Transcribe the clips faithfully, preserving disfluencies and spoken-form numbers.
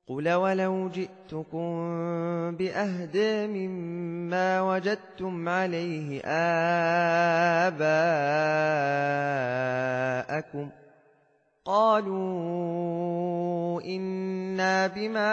قُلْ وَلَوْ جِئْتُكُم بِأَهْدَىٰ مِمَّا وَجَدتُّمْ عَلَيْهِ آبَاءَكُمْ قَالُوا إِنَّا بِمَا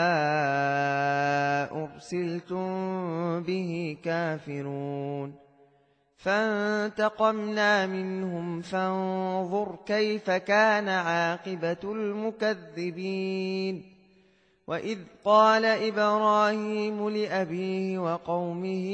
أُرْسِلْتُم بِهِ كَافِرُونَ فَانتَقَمْنَا مِنْهُمْ فَانظُرْ كَيْفَ كَانَ عَاقِبَةُ الْمُكَذِّبِينَ وَإِذْ قَالَ إِبْرَاهِيمُ لِأَبِيهِ وَقَوْمِهِ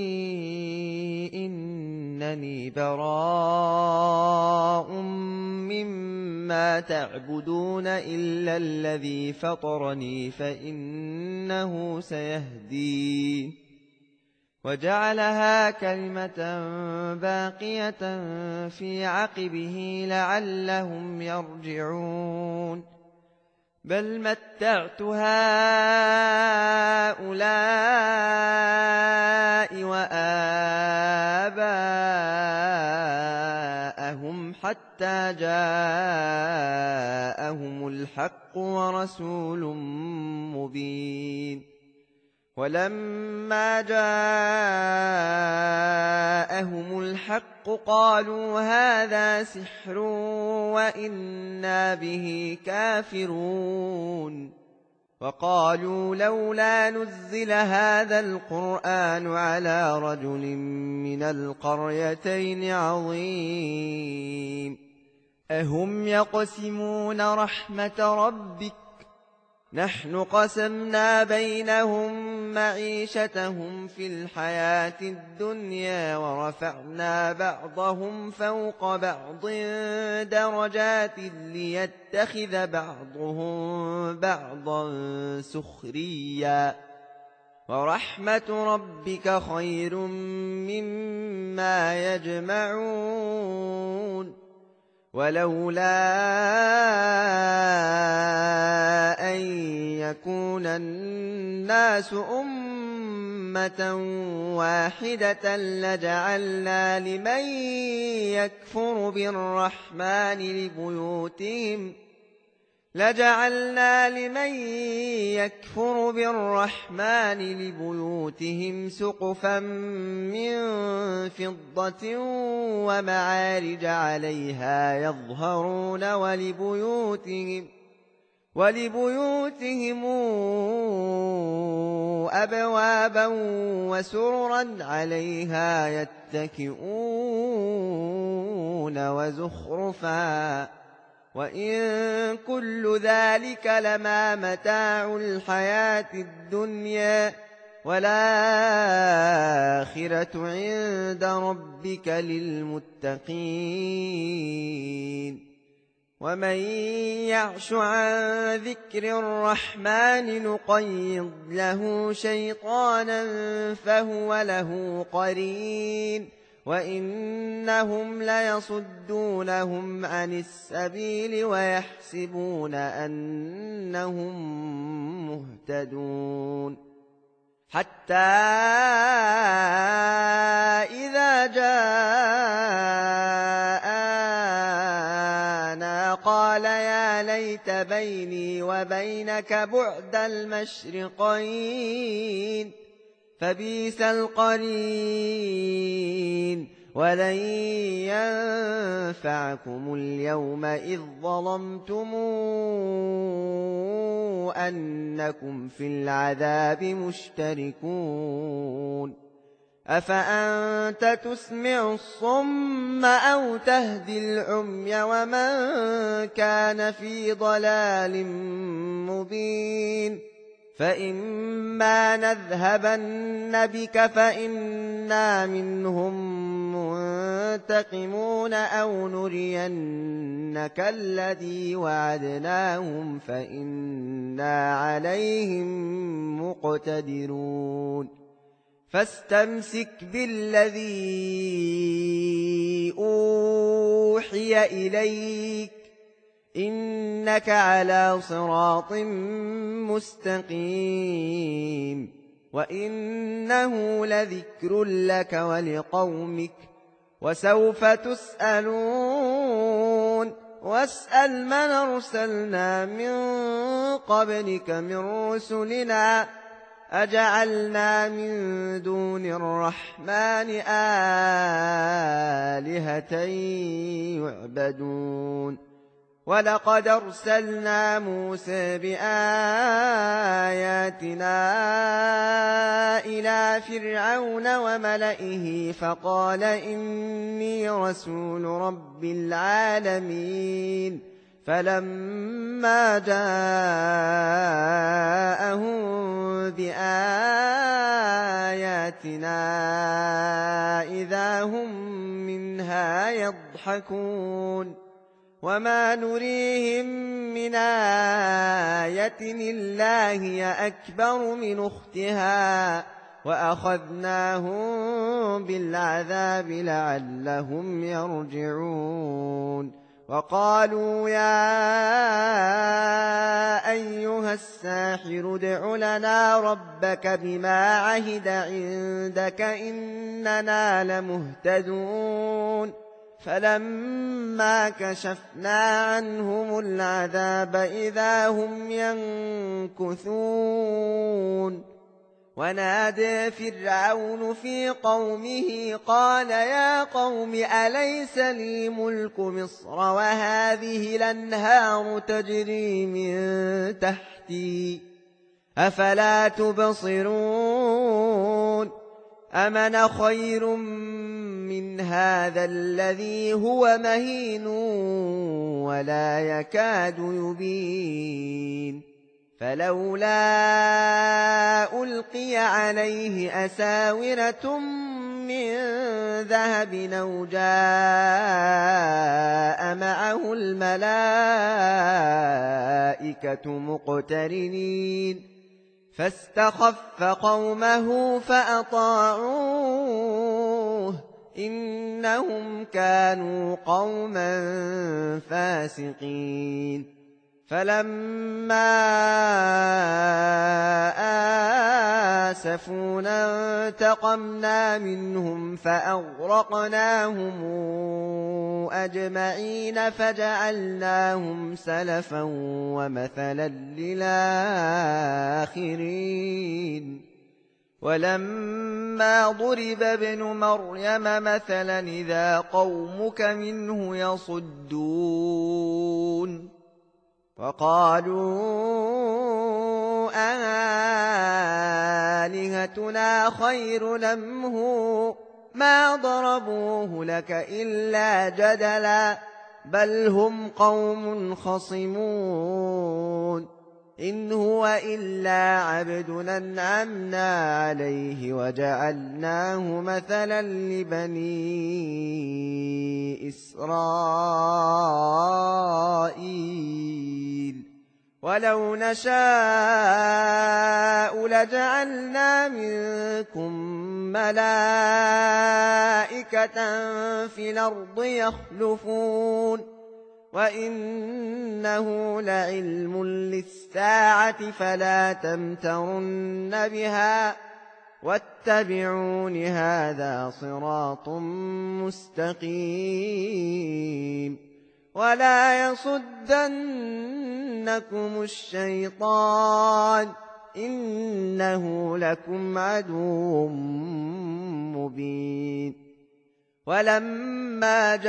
إِنَّنِي بَرَاءٌ مِّمَّا تَعْبُدُونَ إِلَّا الَّذِي فَطَرَنِي فَإِنَّهُ سَيَهْدِينِ وَجَعَلَهَا كَلِمَةً بَاقِيَةً فِي عَقِبِهِ لَعَلَّهُمْ يَرْجِعُونَ بَلْ مَتَّعْتُ هَٰؤُلَاءِ وَآبَاءَهُمْ حَتَّىٰ جَاءَهُمُ الْحَقُّ وَرَسُولٌ مُّبِينٌ وَلَمَّا جَاءَهُمُ الْحَقُّ قَالُوا هَٰذَا سِحْرٌ وَإِنَّا بِهِ كَافِرُونَ وَقَالُوا لَوْلَا نُزِّلَ هَٰذَا الْقُرْآنُ عَلَىٰ رَجُلٍ مِّنَ الْقَرْيَتَيْنِ عَظِيمٍ أَهُمْ يَقْسِمُونَ رَحْمَةَ رَبِّكَ نَحْنُ قَسَمْنَا بَيْنَهُم مَّعِيشَتَهُمْ فِي الْحَيَاةِ الدُّنْيَا وَرَفَعْنَا بَعْضَهُمْ فَوْقَ بَعْضٍ دَرَجَاتٍ لِّيَتَّخِذَ بَعْضُهُم بَعْضًا سُخْرِيًّا وَرَحْمَةُ رَبِّكَ خَيْرٌ مِّمَّا يَجْمَعُونَ وَلَوْلَا أَن يَكُونَ النَّاسُ أُمَّةً وَاحِدَةً لَّجَعَلْنَا لِمَن يَكْفُرُ بِالرَّحْمَٰنِ لِبُيُوتِهِمْ لَجَعَلْنَا لِمَن يَكْفُرُ بِالرَّحْمَٰنِ لِبُيُوتِهِمْ سُقُفًا مِّن فِضَّةٍ وَمَعَارِجَ عَلَيْهَا يَظْهَرُونَ وَلِبُيُوتِهِمْ وَلِبُيُوتِهِمْ أَبْوَابًا وَسُرُرًا عَلَيْهَا يَتَّكِئُونَ وَزُخْرُفًا وَإِن كُلُّ ذَلِكَ لَمَّا مَتَاعُ الْحَيَاةِ الدُّنْيَا وَالْآخِرَةُ عِندَ رَبِّكَ لِلْمُتَّقِينَ وَمَن يَعْشُ عَن ذِكْرِ الرَّحْمَٰنِ نُقَيِّضْ لَهُ شَيْطَانًا فَهُوَ لَهُ قَرِينٌ وَإِنَّهُمْ لَيَصُدُّونَهُمْ عَنِ السَّبِيلِ وَيَحْسَبُونَ أَنَّهُم مُّهْتَدُونَ حَتَّىٰ إِذَا جَاءَنَا قَالَ يَا لَيْتَ بَيْنِي وَبَيْنَكَ بُعْدَ الْمَشْرِقَيْنِ فَبِئْسَ الْقَرِينُ وَلَن يَنفَعَكُمُ الْيَوْمَ إِذ ظَّلَمْتُمْ أَنَّكُمْ فِي الْعَذَابِ مُشْتَرِكُونَ أَفَأَنتَ تُسْمِعُ الصُّمَّ أَوْ تَهْدِي الْعُمْيَ وَمَن كَانَ في ضَلَالٍ مُّبِينٍ فَإِمَّا نَذْهَبَنَّ بِكَ فَإِنَّا مِنْهُم مُّنتَقِمُونَ أَوْ نُرِيَنَّكَ الَّذِي وَعَدْنَاهُمْ فَإِنَّا عَلَيْهِم مُّقْتَدِرُونَ فَاسْتَمْسِكْ بِالَّذِي أُوحِيَ إِلَيْكَ إِنَّكَ عَلَىٰ صِرَاطٍ مُّسْتَقِيمٍ وَإِنَّهُ لَذِكْرٌ لَّكَ وَلِقَوْمِكَ وَسَوْفَ تُسْأَلُونَ واسأل من أرسلنا من قبلك من رسلنا أجعلنا من دون الرحمن آلهة يعبدون ولقد أرسلنا موسى بآياتنا إلى فرعون وملئه فقال إني رسول رب العالمين فلما جاءهم بآياتنا إذا هم منها يضحكون وما نريهم من آية إلا هي أكبر من أختها وأخذناهم بالعذاب لعلهم يرجعون وقالوا يا أيها الساحر ادع لنا ربك بما عهد عندك إننا لمهتدون فلما كشفنا عنهم العذاب إذا هم ينكثون ونادى فرعون في قومه قال يا قوم أليس لي ملك مصر وهذه الأنهار تجري من تحتي أفلا تبصرون أمن خير من هذا الذي هو مهين ولا يكاد يبين فلولا ألقي عليه أساورة من ذهب أو جاء معه الملائكة مقترنين فاستخف قومه فأطاعوه إنهم كانوا قوما فاسقين فلما آسفونا انتقمنا منهم فأغرقناهم أجمعين فجعلناهم سلفا ومثلا للآخرين ولما ضرب ابن مريم مثلا إذا قومك منه يصدون وقالوا آلهتنا خير أم هو ما ضربوه لك إلا جدلا بل هم قوم خصمون إن هو إلا عبد أنعمنا عليه وجعلناه مثلا لبني إسرائيل ولو نشاء لجعلنا منكم ملائكة في الأرض يخلفون وإنه لعلم للساعة فلا تمترن بها واتبعون هذا صراط مستقيم ولا يصدنكم الشيطان إنه لكم عدو مبين ولما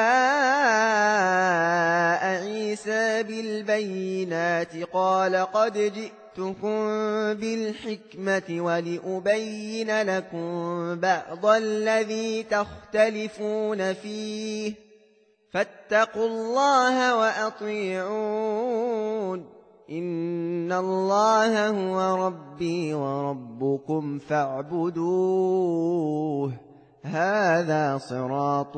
جاء عيسى بالبينات قال قد جئتكم بالحكمة ولأبين لكم بعض الذي تختلفون فيه فاتقوا الله وأطيعون إن الله هو ربي وربكم فاعبدوه هذا صراط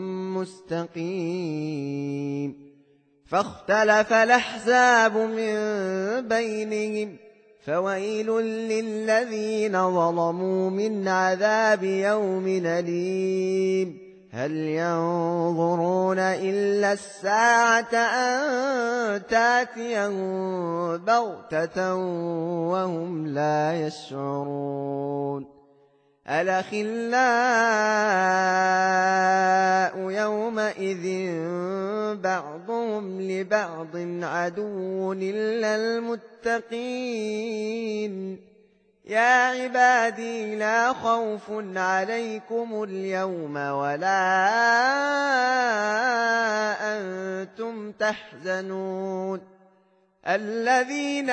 مستقيم فاختلف الأحزاب من بينهم فويل للذين ظلموا من عذاب يوم أليم هل ينظرون إلا الساعة أن تأتيهم بغتة وهم لا يشعرون الأخلاء يومئذ بعضهم لبعض عدو إلا المتقين يا عبادي لا خوف عليكم اليوم ولا أنتم تحزنون الذين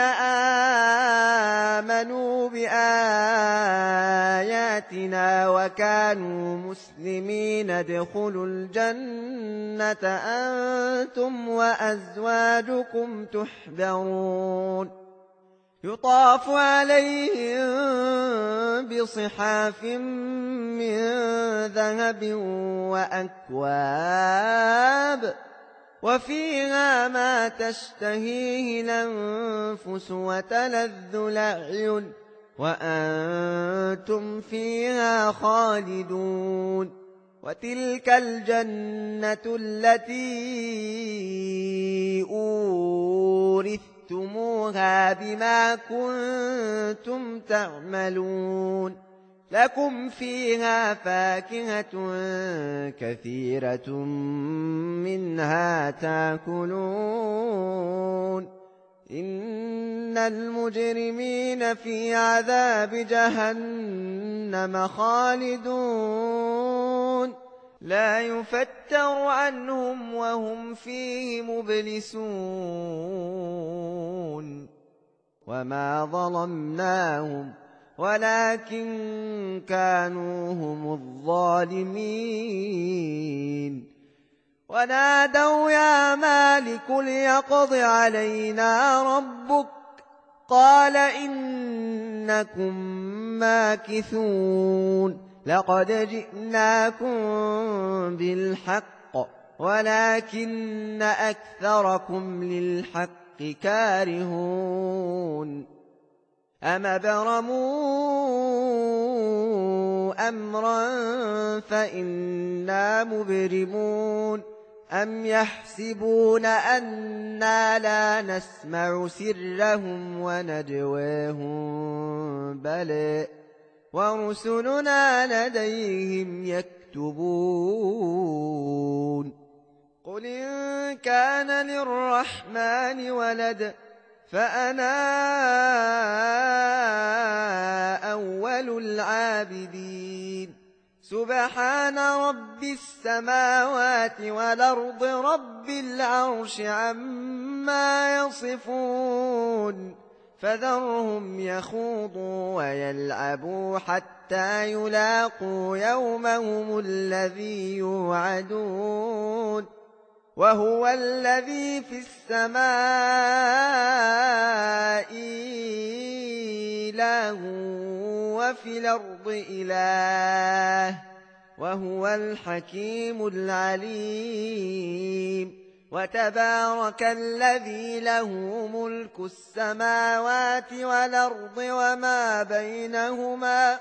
آمنوا بآياتنا وكانوا مسلمين ادخلوا الجنة أنتم وأزواجكم تحبرون يطاف عليهم بصحاف من ذهب وأكواب وفيها ما تشتهيه الأنفس وتلذ الأعين وأنتم فيها خالدون وتلك الجنة التي أورثتموها بما كنتم تعملون لكم فيها فاكهة كثيرة منها تاكلون إن المجرمين في عذاب جهنم خالدون لا يفتر عنهم وهم فيه مبلسون وما ظلمناهم ولكن كانوا هم الظالمين ونادوا يا مالك ليقض علينا ربك قال إنكم ماكثون لقد جئناكم بالحق ولكن أكثركم للحق كارهون أم أبرموا أمرا فإنا مبرمون أم يحسبون أنا لا نسمع سرهم ونجواهم بلى ورسلنا لديهم يكتبون قل إن كان للرحمن ولد فأنا أول العابدين سبحان رب السماوات والأرض رب العرش عما يصفون فذرهم يخوضوا ويلعبوا حتى يلاقوا يومهم الذي يوعدون وهو الذي في السماء إله وفي الأرض إله وهو الحكيم العليم وتبارك الذي له ملك السماوات والأرض وما بينهما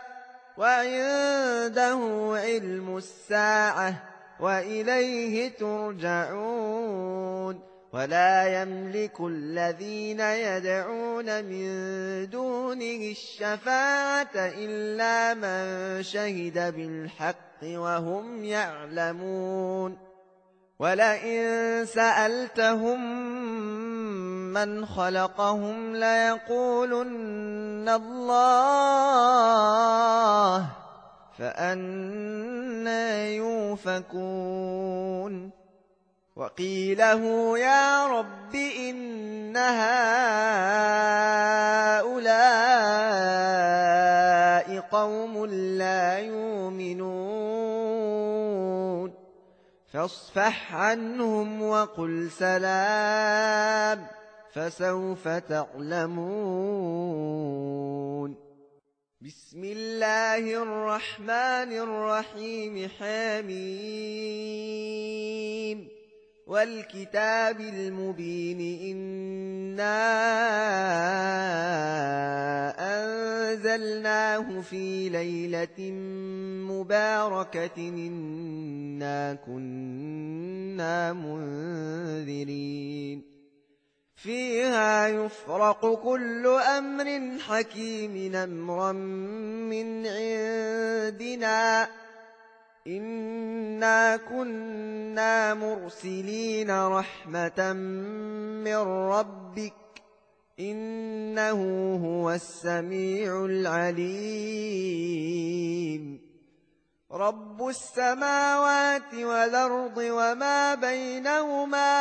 وعنده علم الساعة وإليه ترجعون ولا يملك الذين يدعون من دونه الشفاعة إلا من شهد بالحق وهم يعلمون ولئن سألتهم من خلقهم ليقولن الله فأنى يوفكون وقيله يا رب إن هؤلاء قوم لا يؤمنون فاصفح عنهم وقل سلام فسوف تعلمون بسم الله الرحمن الرحيم حميم والكتاب المبين إنا أنزلناه في ليلة مباركة إنا كنا منذرين فيها يفرق كل أمر حكيم أمرا من عندنا إنا كنا مرسلين رحمة من ربك إنه هو السميع العليم رب السماوات والأرض وما بينهما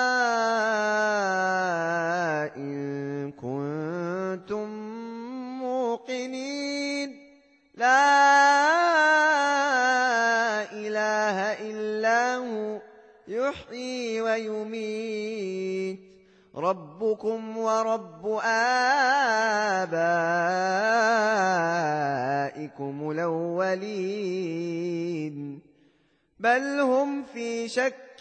إن كنتم موقنين لا إله إلا هو يحيي ويميت ربكم ورب آبائكم الأولين بل هم في شك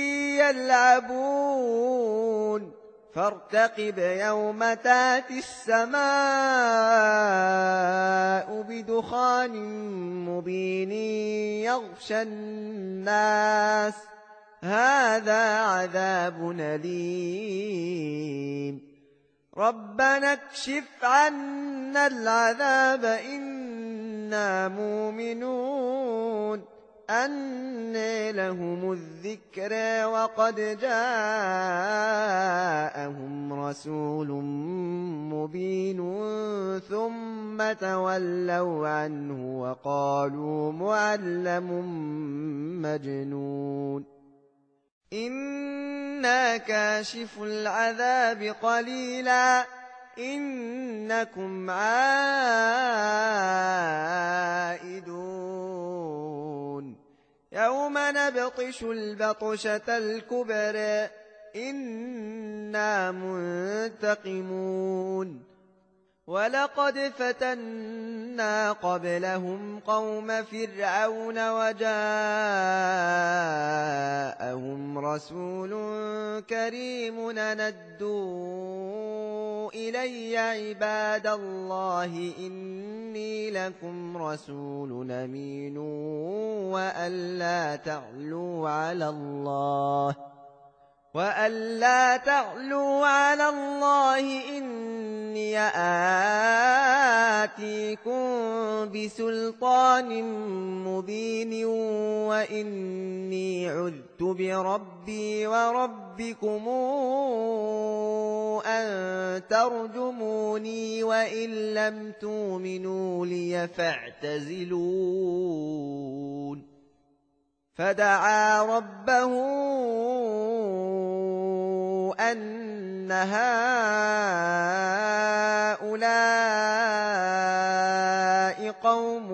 يلعبون فارتقب يوم تاتي السماء بدخان مبين يغشى الناس هذا عذاب أليم ربنا اكشف عنا العذاب إنا مؤمنون أنى لهم الذكر وقد جاءهم رسول مبين ثم تولوا عنه وقالوا معلم مجنون إنا كاشف العذاب قليلا إنكم عائدون يوم نبطش البطشة الكبرى إنا منتقمون ولقد فتنا قبلهم قوم فرعون وجاءهم رسول كريم ندوا إلي عباد الله إني لكم رسول أمين وأن لا تعلوا على الله وأن لا تعلوا على الله إني آتيكم بسلطان مبين وإني عذت بربي وربكم أن ترجموني وإن لم تؤمنوا لي فاعتزلون فدعا ربه أن هؤلاء قوم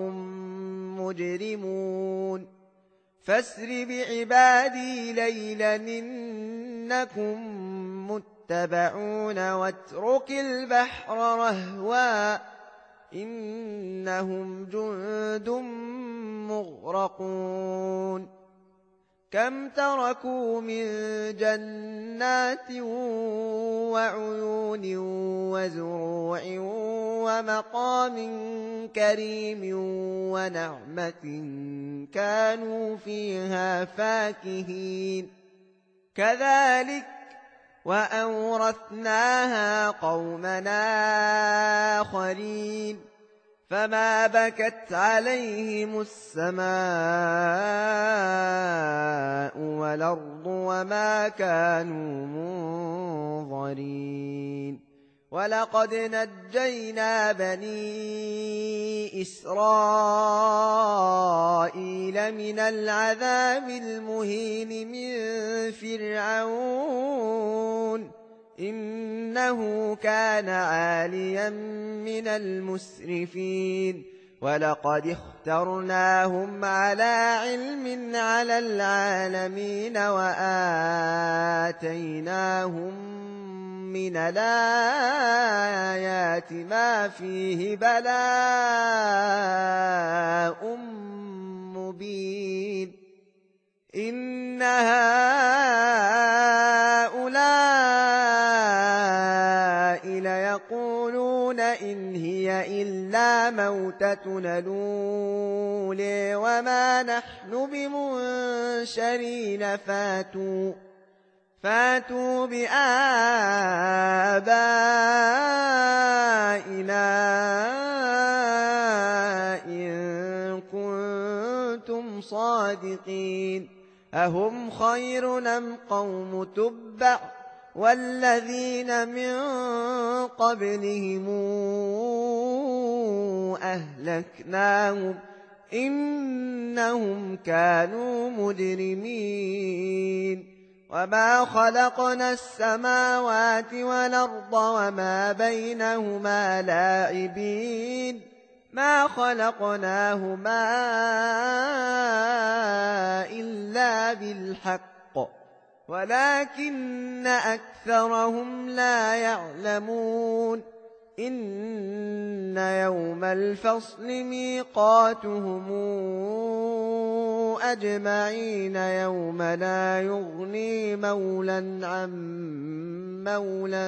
مجرمون فاسر بعبادي ليلا إنكم متبعون واترك البحر رهوا إنهم جند مغرقون كم تركوا من جنات وعيون وزروع ومقام كريم ونعمة كانوا فيها فاكهين كذلك وأورثناها قومنا آخرين فما بكت عليهم السماء والأرض وما كانوا منظرين ولقد نجينا بني إسرائيل من العذاب المهين من فرعون إنه كان عاليا من المسرفين ولقد اخترناهم على علم على العالمين وآتيناهم من الآيات ما فيه بلاء مبين إن هؤلاء ليقولون إن هي إلا موتتنا الأولى وما نحن بمنشرين فاتوا فاتوا بآبائنا إن كنتم صادقين أهم خير أم قوم تبع والذين من قبلهم أهلكناهم إنهم كانوا مجرمين وما خلقنا السماوات والأرض وما بينهما لاعبين ما خلقناهما إلا بالحق ولكن أكثرهم لا يعلمون إن يوم الفصل ميقاتهم أجمعين يوم لا يغني مولا عن مولا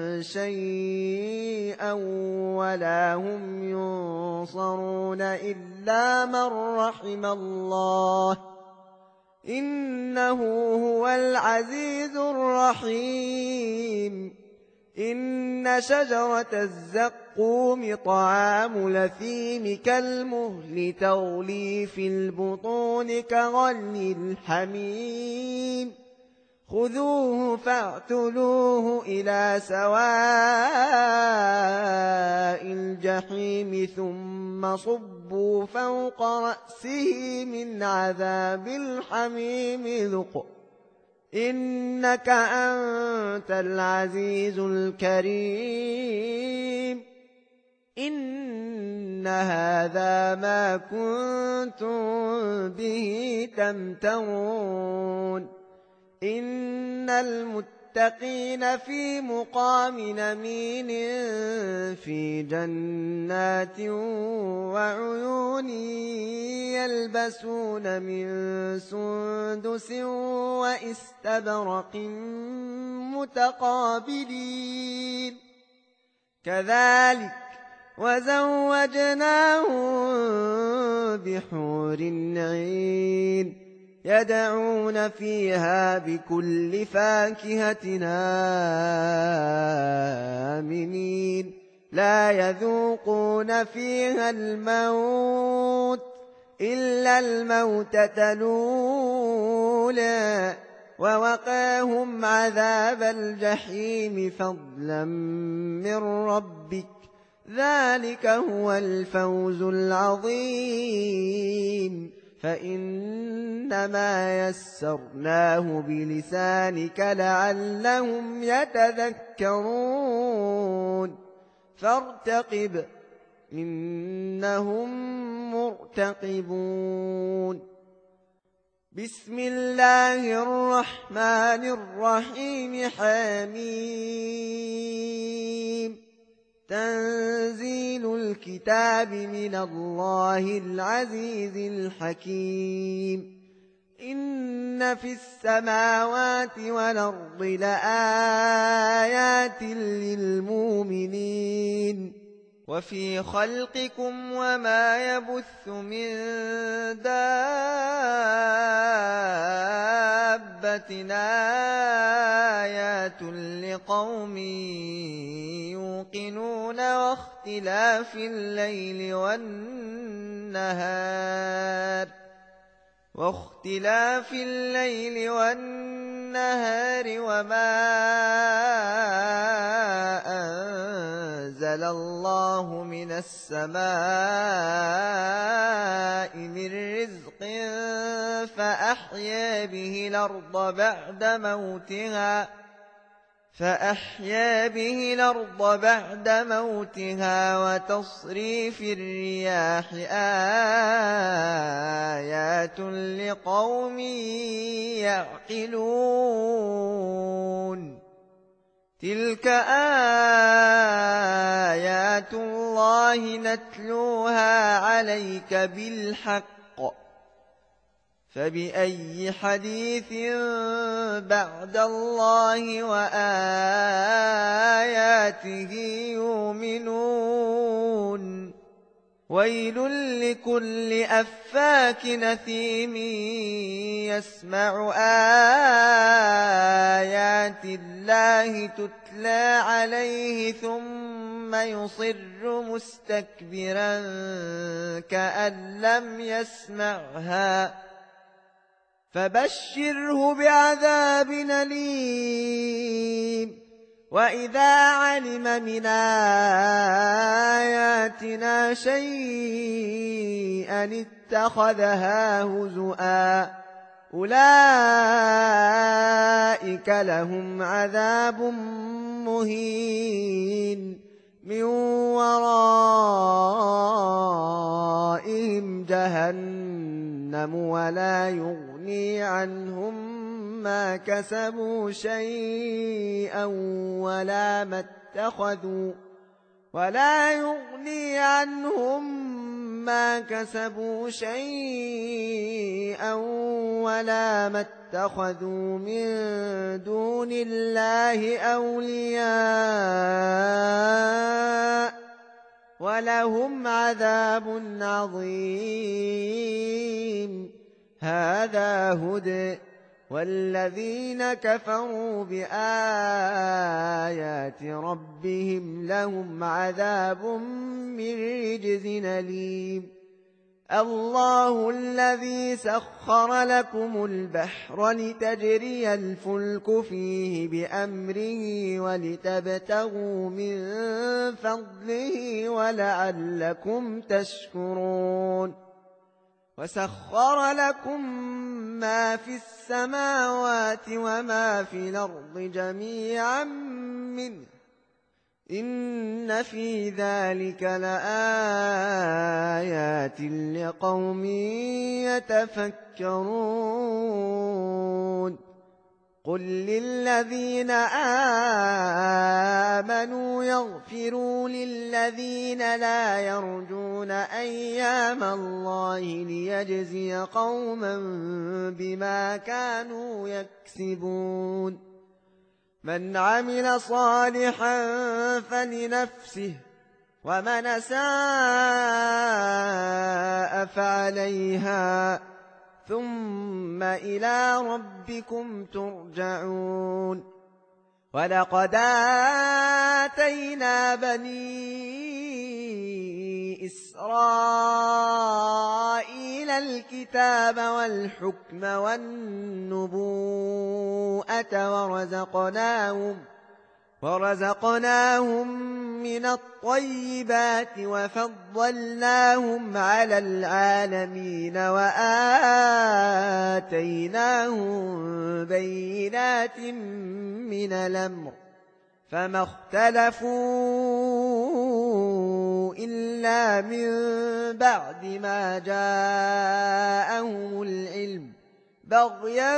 شيئا ولا هم ينصرون إلا من رحم الله إنه هو العزيز الرحيم إن شجرة الزقوم طعام لثيم كالمهل تغلي في البطون كغلي الحميم خذوه فاعتلوه إلى سواء الجحيم ثم صبوا فوق رأسه من عذاب الحميم ذق إنك أنت العزيز الكريم إن هذا ما كنتم به تمترون إن المتقين في مقام أمين في جنات وعيون يلبسون من سندس وإستبرق متقابلين كذلك وزوجناهم بحور عين يدعون فيها بكل فاكهة آمنين لا يذوقون فيها الموت إلا الموتة الأولى ووقاهم عذاب الجحيم فضلا من ربك ذلك هو الفوز العظيم فإنما يسرناه بلسانك لعلهم يتذكرون فارتقب إنهم مرتقبون بسم الله الرحمن الرحيم حميم تنزيل الكتاب من الله العزيز الحكيم إن في السماوات والأرض لآيات للمؤمنين وفي خلقكم وما يبث من دابة آيات لقوم يوقنون واختلاف الليل والنهار واختلاف الليل والنهار وما أنزل الله من السماء من رزق فأحيا به الأرض بعد موتها فأحيا به الأرض بعد موتها وتصريف الرياح آيات لقوم يعقلون تلك آيات الله نتلوها عليك بالحق فبأي حديث بعد الله وآياته يؤمنون ويل لكل أفاك نثيم يسمع آيات الله تتلى عليه ثم يصر مستكبرا كأن لم يسمعها فبشره بعذاب أليم وإذا علم من آياتنا شيئا اتخذها هزؤا أولئك لهم عذاب مهين من ورائهم جهنم ولا يغني عنهم ما كسبوا شيئا ولا ما اتخذوا ولا يغني عنهم ما كسبوا شيئا ولا ما اتخذوا من دون الله أولياء ولهم عذاب عظيم هذا هدى والذين كفروا بآيات ربهم لهم عذاب من رجز أليم الله الذي سخر لكم البحر لتجري الفلك فيه بأمره ولتبتغوا من فضله ولعلكم تشكرون وسخر لكم ما في السماوات وما في الأرض جميعا منه إن في ذلك لآيات لقوم يتفكرون قل للذين آمنوا يغفروا للذين لا يرجون أيام الله ليجزي قوما بما كانوا يكسبون من عمل صالحا فلنفسه ومن أساء فعليها ثم إلى ربكم ترجعون ولقد آتينا بني إسرائيل الكتاب والحكم والنبوءة ورزقناهم ورزقناهم من الطيبات وفضلناهم على العالمين وآتيناهم بينات من الأمر فما اختلفوا إلا من بعد ما جاءهم العلم بغيا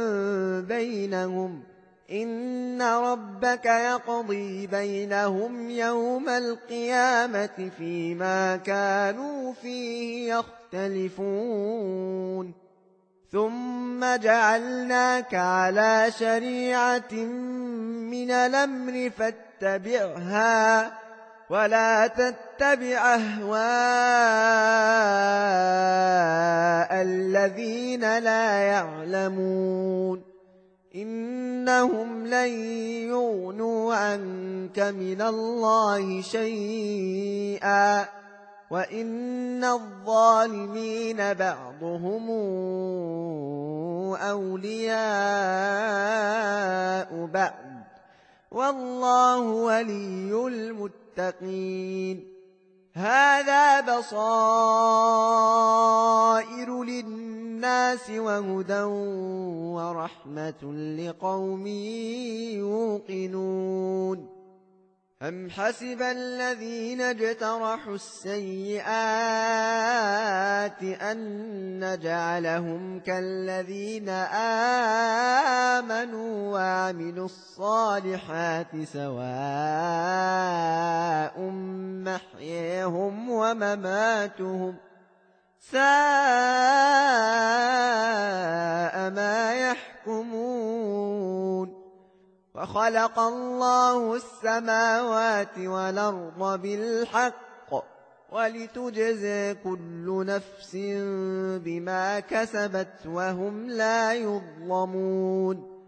بينهم إن ربك يقضي بينهم يوم القيامة فيما كانوا فيه يختلفون ثم جعلناك على شريعة من الأمر فاتبعها ولا تتبع أهواء الذين لا يعلمون إنهم لن يغنوا عنك من الله شيئا وإن الظالمين بعضهم أولياء بعض والله ولي المتقين هذا بصائر للناس وهدى ورحمة لقوم يوقنون أم حسب الذين اجترحوا السيئات أن نجعلهم كالذين آمنوا وعملوا الصالحات سواء محياهم ومماتهم ساء ما يحكمون وخلق الله السماوات والأرض بالحق ولتجزى كل نفس بما كسبت وهم لا يظلمون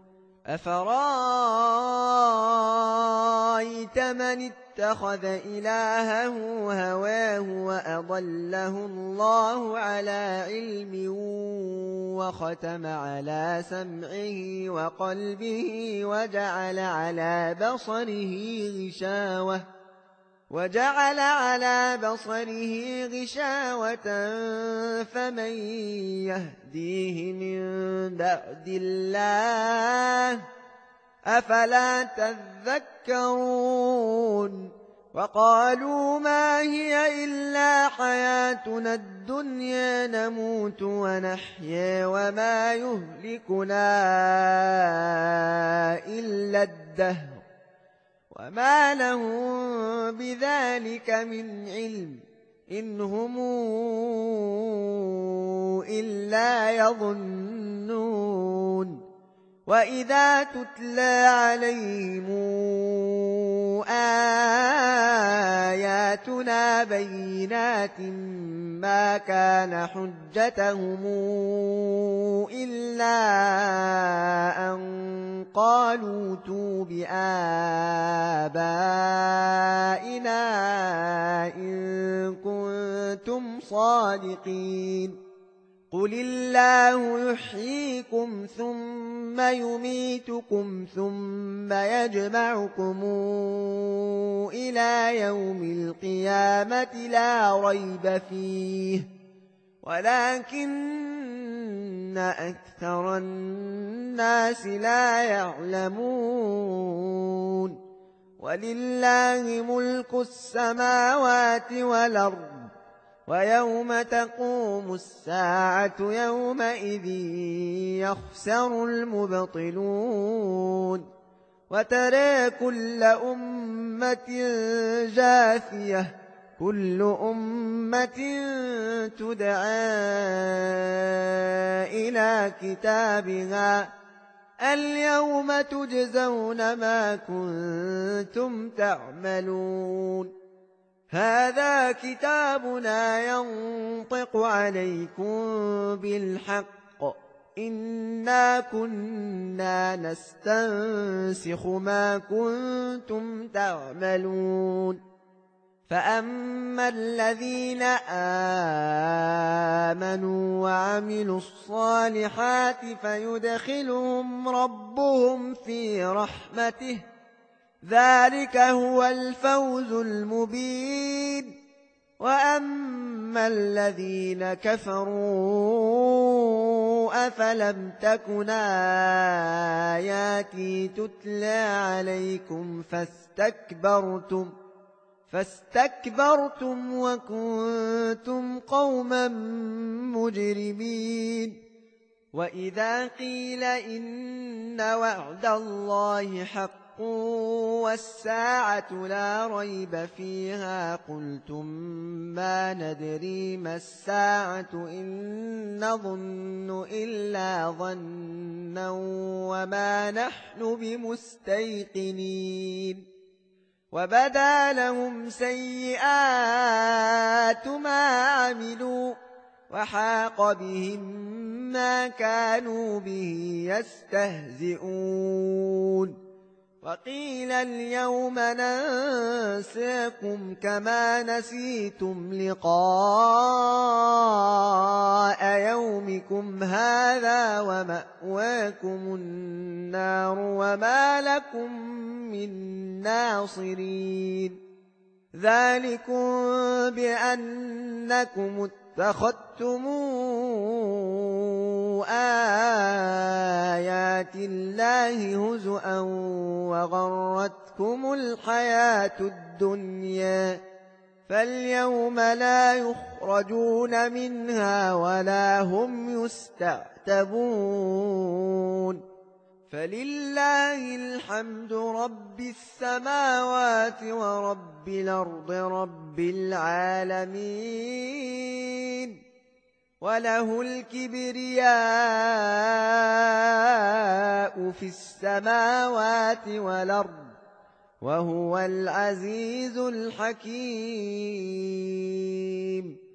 أفرأيت من اتخذ إلهه هواه وأضله الله على علم وختم على سمعه وقلبه وجعل على بصره غشاوة وجعل على بصره غشاوة فمن يهديه من بعد الله أفلا تذكرون وقالوا ما هي إلا حياتنا الدنيا نموت ونحيا وما يهلكنا إلا الدهر وما لهم بذلك من علم إن هم إلا يظنون وإذا تتلى عليهم آياتنا بينات ما كان حجتهم إلا أن قالوا ائتوا بآبائنا إن كنتم صادقين قل الله يحييكم ثم يميتكم ثم يجمعكم إلى يوم القيامة لا ريب فيه ولكن أكثر الناس لا يعلمون ولله ملك السماوات والأرض ويوم تقوم الساعة يومئذ يخسر المبطلون وترى كل أمة جاثية كل أمة تدعى إلى كتابها اليوم تجزون ما كنتم تعملون هذا كتابنا ينطق عليكم بالحق إنا كنا نستنسخ ما كنتم تعملون فأما الذين آمنوا وعملوا الصالحات فيدخلهم ربهم في رحمته ذلك هو الفوز المبين وأما الذين كفروا أفلم تكن آياتي تتلى عليكم فاستكبرتم فاستكبرتم وكنتم قوما مجرمين وإذا قيل إن وعد الله حق والساعة لا ريب فيها قلتم ما ندري ما الساعة إن نظن إلا ظنا وما نحن بمستيقنين وبدا لهم سيئات ما عملوا وحاق بهم ما كانوا به يستهزئون وقيل اليوم ننساكم كما نسيتم لقاء يومكم هذا ومأواكم النار وما لكم من ناصرين ذلكم بأنكم اتخذتم آيات الله هزؤا وغرتكم الحياة الدنيا فاليوم لا يخرجون منها ولا هم يستعتبون فلله الحمد رب السماوات ورب الأرض رب العالمين وله الكبرياء في السماوات والأرض وهو العزيز الحكيم.